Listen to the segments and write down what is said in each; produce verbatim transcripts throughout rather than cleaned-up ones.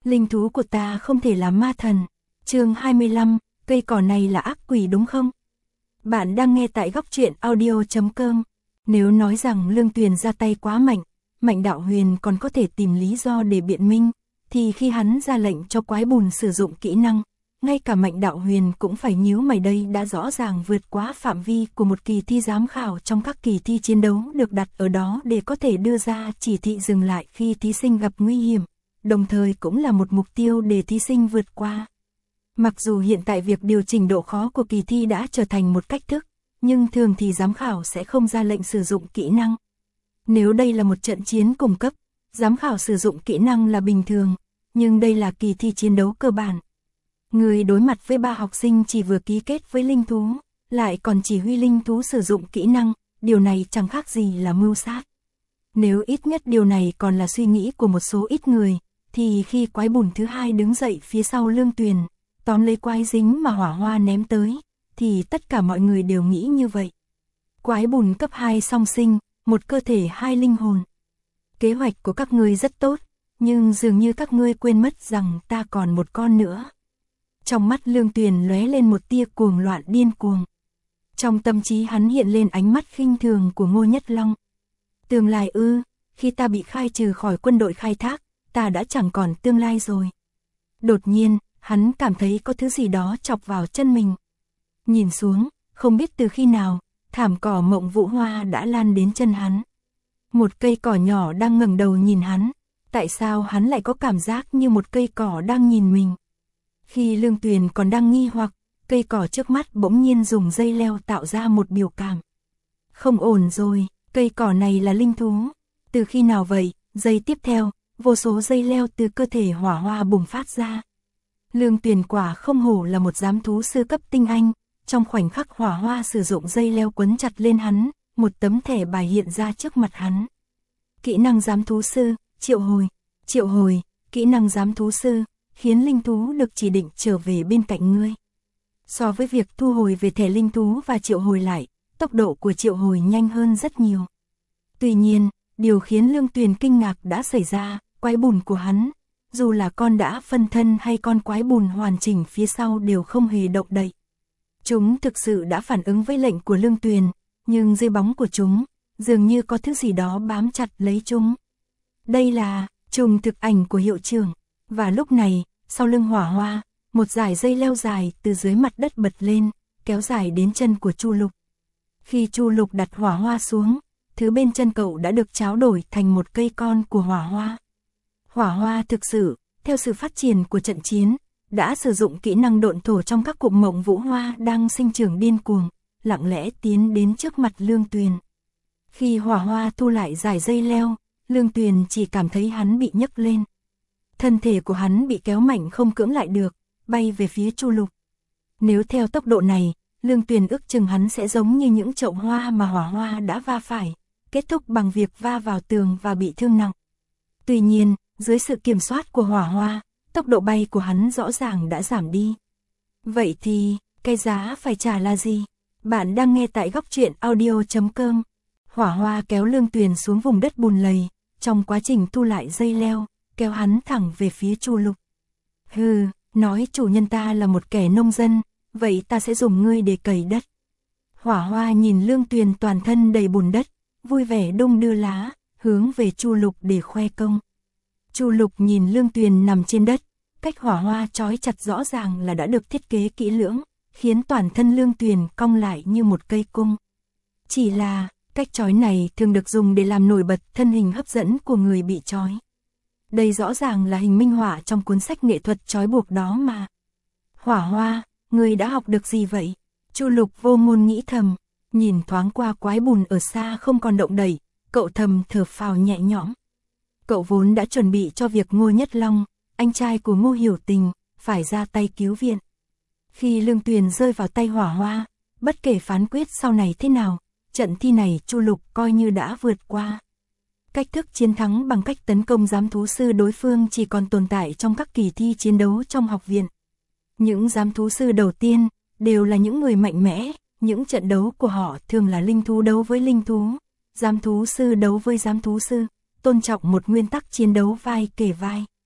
Linh thú của ta không thể là ma thần. Chương hai mươi lăm, cây cỏ này là ác quỷ đúng không? Bạn đang nghe tại góc truyện audio chấm com. Nếu nói rằng Lương Tuyền ra tay quá mạnh, Mạnh Đạo Huyền còn có thể tìm lý do để biện minh, thì khi hắn ra lệnh cho quái bùn sử dụng kỹ năng, ngay cả Mạnh Đạo Huyền cũng phải nhíu mày. Đây đã rõ ràng vượt quá phạm vi của một kỳ thi giám khảo trong các kỳ thi chiến đấu được đặt ở đó để có thể đưa ra chỉ thị dừng lại khi thí sinh gặp nguy hiểm, đồng thời cũng là một mục tiêu để thí sinh vượt qua. Mặc dù hiện tại việc điều chỉnh độ khó của kỳ thi đã trở thành một cách thức, nhưng thường thì giám khảo sẽ không ra lệnh sử dụng kỹ năng. Nếu đây là một trận chiến cùng cấp, giám khảo sử dụng kỹ năng là bình thường, nhưng đây là kỳ thi chiến đấu cơ bản. Người đối mặt với ba học sinh chỉ vừa ký kết với linh thú, lại còn chỉ huy linh thú sử dụng kỹ năng, điều này chẳng khác gì là mưu sát. Nếu ít nhất điều này còn là suy nghĩ của một số ít người, thì khi quái bùn thứ hai đứng dậy phía sau Lương Tuyền, tóm lấy quái dính mà hỏa hoa ném tới, thì tất cả mọi người đều nghĩ như vậy. Quái bùn cấp hai song sinh, một cơ thể hai linh hồn. Kế hoạch của các ngươi rất tốt, nhưng dường như các ngươi quên mất rằng ta còn một con nữa. Trong mắt Lương Tuyền lóe lên một tia cuồng loạn điên cuồng. Trong tâm trí hắn hiện lên ánh mắt khinh thường của Ngô Nhất Long. Tương lai ư, khi ta bị khai trừ khỏi quân đội khai thác, ta đã chẳng còn tương lai rồi. Đột nhiên, hắn cảm thấy có thứ gì đó chọc vào chân mình. Nhìn xuống, không biết từ khi nào, thảm cỏ mộng vũ hoa đã lan đến chân hắn. Một cây cỏ nhỏ đang ngẩng đầu nhìn hắn, tại sao hắn lại có cảm giác như một cây cỏ đang nhìn mình? Khi Lương Tuyền còn đang nghi hoặc, cây cỏ trước mắt bỗng nhiên dùng dây leo tạo ra một biểu cảm. Không ổn rồi, cây cỏ này là linh thú. Từ khi nào vậy? Giây tiếp theo, vô số dây leo từ cơ thể hỏa hoa bùng phát ra. Lương Tuyền quả không hổ là một giám thú sư cấp tinh anh, trong khoảnh khắc hỏa hoa sử dụng dây leo quấn chặt lên hắn, một tấm thẻ bài hiện ra trước mặt hắn. Kỹ năng giám thú sư, triệu hồi, triệu hồi, kỹ năng giám thú sư, khiến linh thú được chỉ định trở về bên cạnh ngươi. So với việc thu hồi về thẻ linh thú và triệu hồi lại, tốc độ của triệu hồi nhanh hơn rất nhiều. Tuy nhiên, điều khiến Lương Tuyền kinh ngạc đã xảy ra, quái bùn của hắn, dù là con đã phân thân hay con quái bùn hoàn chỉnh phía sau đều không hề động đậy. Chúng thực sự đã phản ứng với lệnh của Lương Tuyền, nhưng dưới bóng của chúng, dường như có thứ gì đó bám chặt lấy chúng. Đây là trùng thực ảnh của hiệu trưởng, và lúc này, sau lưng hỏa hoa, một dải dây leo dài từ dưới mặt đất bật lên, kéo dài đến chân của Chu Lục. Khi Chu Lục đặt hỏa hoa xuống, thứ bên chân cậu đã được tráo đổi thành một cây con của hỏa hoa. Hỏa hoa thực sự, theo sự phát triển của trận chiến, đã sử dụng kỹ năng độn thổ trong các cụm mộng vũ hoa đang sinh trưởng điên cuồng, lặng lẽ tiến đến trước mặt Lương Tuyền. Khi hỏa hoa thu lại dải dây leo, Lương Tuyền chỉ cảm thấy hắn bị nhấc lên. Thân thể của hắn bị kéo mạnh không cưỡng lại được, bay về phía Chu Lục. Nếu theo tốc độ này, Lương Tuyền ước chừng hắn sẽ giống như những chậu hoa mà hỏa hoa đã va phải, kết thúc bằng việc va vào tường và bị thương nặng. Tuy nhiên, dưới sự kiểm soát của hỏa hoa, tốc độ bay của hắn rõ ràng đã giảm đi. Vậy thì, cái giá phải trả là gì? Bạn đang nghe tại góc truyện audio chấm com. Hỏa hoa kéo Lương Tuyền xuống vùng đất bùn lầy, trong quá trình thu lại dây leo, kéo hắn thẳng về phía Chu Lục. Hừ, nói chủ nhân ta là một kẻ nông dân, vậy ta sẽ dùng ngươi để cày đất. Hỏa hoa nhìn Lương Tuyền toàn thân đầy bùn đất, vui vẻ đung đưa lá, hướng về Chu Lục để khoe công. Chu Lục nhìn Lương Tuyền nằm trên đất, cách hỏa hoa trói chặt rõ ràng là đã được thiết kế kỹ lưỡng, khiến toàn thân Lương Tuyền cong lại như một cây cung. Chỉ là, cách trói này thường được dùng để làm nổi bật thân hình hấp dẫn của người bị trói. Đây rõ ràng là hình minh họa trong cuốn sách nghệ thuật trói buộc đó mà. Hỏa hoa, ngươi đã học được gì vậy? Chu Lục vô ngôn nghĩ thầm, nhìn thoáng qua quái bùn ở xa không còn động đậy, cậu thầm thở phào nhẹ nhõm. Cậu vốn đã chuẩn bị cho việc Ngô Nhất Long, anh trai của Ngô Hiểu Tình, phải ra tay cứu viện. Khi Lương Tuyền rơi vào tay hỏa hoa, bất kể phán quyết sau này thế nào, trận thi này Chu Lục coi như đã vượt qua. Cách thức chiến thắng bằng cách tấn công giám thú sư đối phương chỉ còn tồn tại trong các kỳ thi chiến đấu trong học viện. Những giám thú sư đầu tiên đều là những người mạnh mẽ, những trận đấu của họ thường là linh thú đấu với linh thú, giám thú sư đấu với giám thú sư, tôn trọng một nguyên tắc chiến đấu vai kề vai.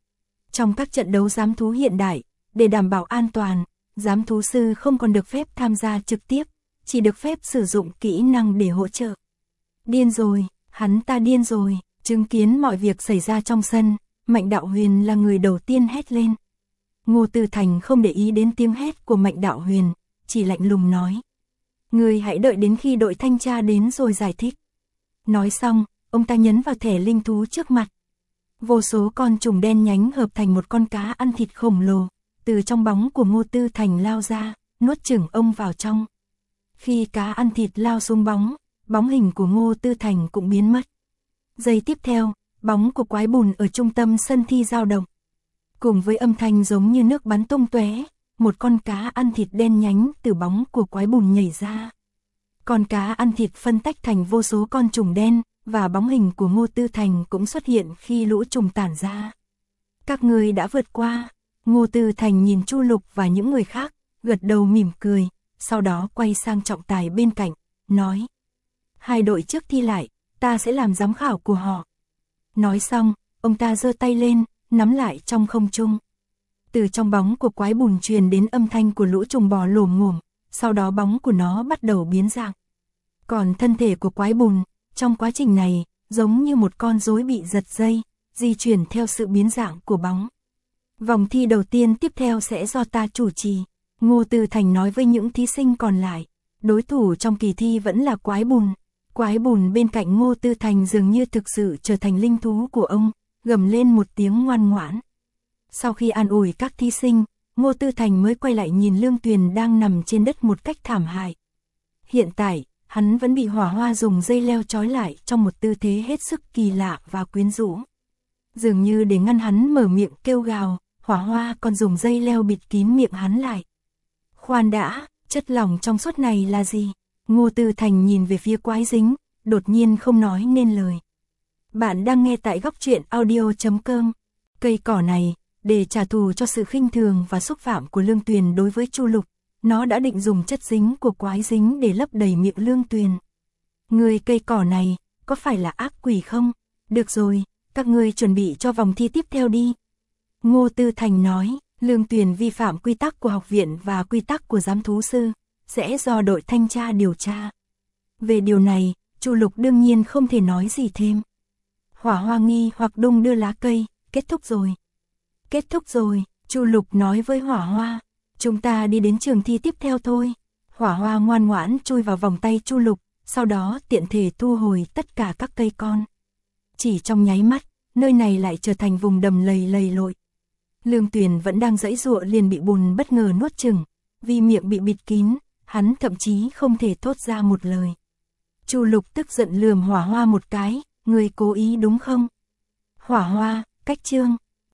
Trong các trận đấu giám thú hiện đại, để đảm bảo an toàn, giám thú sư không còn được phép tham gia trực tiếp, chỉ được phép sử dụng kỹ năng để hỗ trợ. Điên rồi, hắn ta điên rồi, chứng kiến mọi việc xảy ra trong sân, Mạnh Đạo Huyền là người đầu tiên hét lên. Ngô Tư Thành không để ý đến tiếng hét của Mạnh Đạo Huyền, chỉ lạnh lùng nói. Người hãy đợi đến khi đội thanh tra đến rồi giải thích. Nói xong, ông ta nhấn vào thẻ linh thú trước mặt. Vô số con trùng đen nhánh hợp thành một con cá ăn thịt khổng lồ, từ trong bóng của Ngô Tư Thành lao ra, nuốt chửng ông vào trong. Khi cá ăn thịt lao xuống bóng, bóng hình của Ngô Tư Thành cũng biến mất. Giây tiếp theo, bóng của quái bùn ở trung tâm sân thi dao động. Cùng với âm thanh giống như nước bắn tung tóe, một con cá ăn thịt đen nhánh từ bóng của quái bùn nhảy ra. Con cá ăn thịt phân tách thành vô số con trùng đen, và bóng hình của Ngô Tư Thành cũng xuất hiện khi lũ trùng tản ra. Các người đã vượt qua. Ngô Tư Thành nhìn Chu Lục và những người khác, gật đầu mỉm cười, sau đó quay sang trọng tài bên cạnh, nói. Hai đội trước thi lại, ta sẽ làm giám khảo của họ. Nói xong, ông ta giơ tay lên, nắm lại trong không trung. Từ trong bóng của quái bùn truyền đến âm thanh của lũ trùng bò lồm ngồm, sau đó bóng của nó bắt đầu biến dạng. Còn thân thể của quái bùn, trong quá trình này, giống như một con rối bị giật dây, di chuyển theo sự biến dạng của bóng. Vòng thi đầu tiên tiếp theo sẽ do ta chủ trì, Ngô Tư Thành nói với những thí sinh còn lại. Đối thủ trong kỳ thi vẫn là quái bùn. Quái bùn bên cạnh Ngô Tư Thành dường như thực sự trở thành linh thú của ông, gầm lên một tiếng ngoan ngoãn. Sau khi an ủi các thí sinh, Ngô Tư Thành mới quay lại nhìn Lương Tuyền đang nằm trên đất một cách thảm hại. Hiện tại, hắn vẫn bị Hỏa Hoa dùng dây leo trói lại trong một tư thế hết sức kỳ lạ và quyến rũ. Dường như để ngăn hắn mở miệng kêu gào, Hỏa Hoa còn dùng dây leo bịt kín miệng hắn lại. Khoan đã, chất lỏng trong suốt này là gì? Ngô Tư Thành nhìn về phía quái dính, đột nhiên không nói nên lời. Bạn đang nghe tại góc truyện audio chấm com. Cây cỏ này, để trả thù cho sự khinh thường và xúc phạm của Lương Tuyền đối với Chu Lục, nó đã định dùng chất dính của quái dính để lấp đầy miệng Lương Tuyền. Người cây cỏ này, có phải là ác quỷ không? Được rồi, các ngươi chuẩn bị cho vòng thi tiếp theo đi. Ngô Tư Thành nói, Lương Tuyền vi phạm quy tắc của học viện và quy tắc của giám thú sư, sẽ do đội thanh tra điều tra. Về điều này, Chu Lục đương nhiên không thể nói gì thêm. Hỏa Hoa nghi hoặc đung đưa lá cây, kết thúc rồi. Kết thúc rồi, Chu Lục nói với Hỏa Hoa, chúng ta đi đến trường thi tiếp theo thôi. Hỏa Hoa ngoan ngoãn chui vào vòng tay Chu Lục, sau đó tiện thể thu hồi tất cả các cây con. Chỉ trong nháy mắt, nơi này lại trở thành vùng đầm lầy lầy lội. Lương Tuyền vẫn đang giãy giụa liền bị bùn bất ngờ nuốt chửng, vì miệng bị bịt kín, hắn thậm chí không thể thốt ra một lời. Chu Lục tức giận lườm Hỏa Hoa một cái, người cố ý đúng không? Hỏa Hoa, cách chương.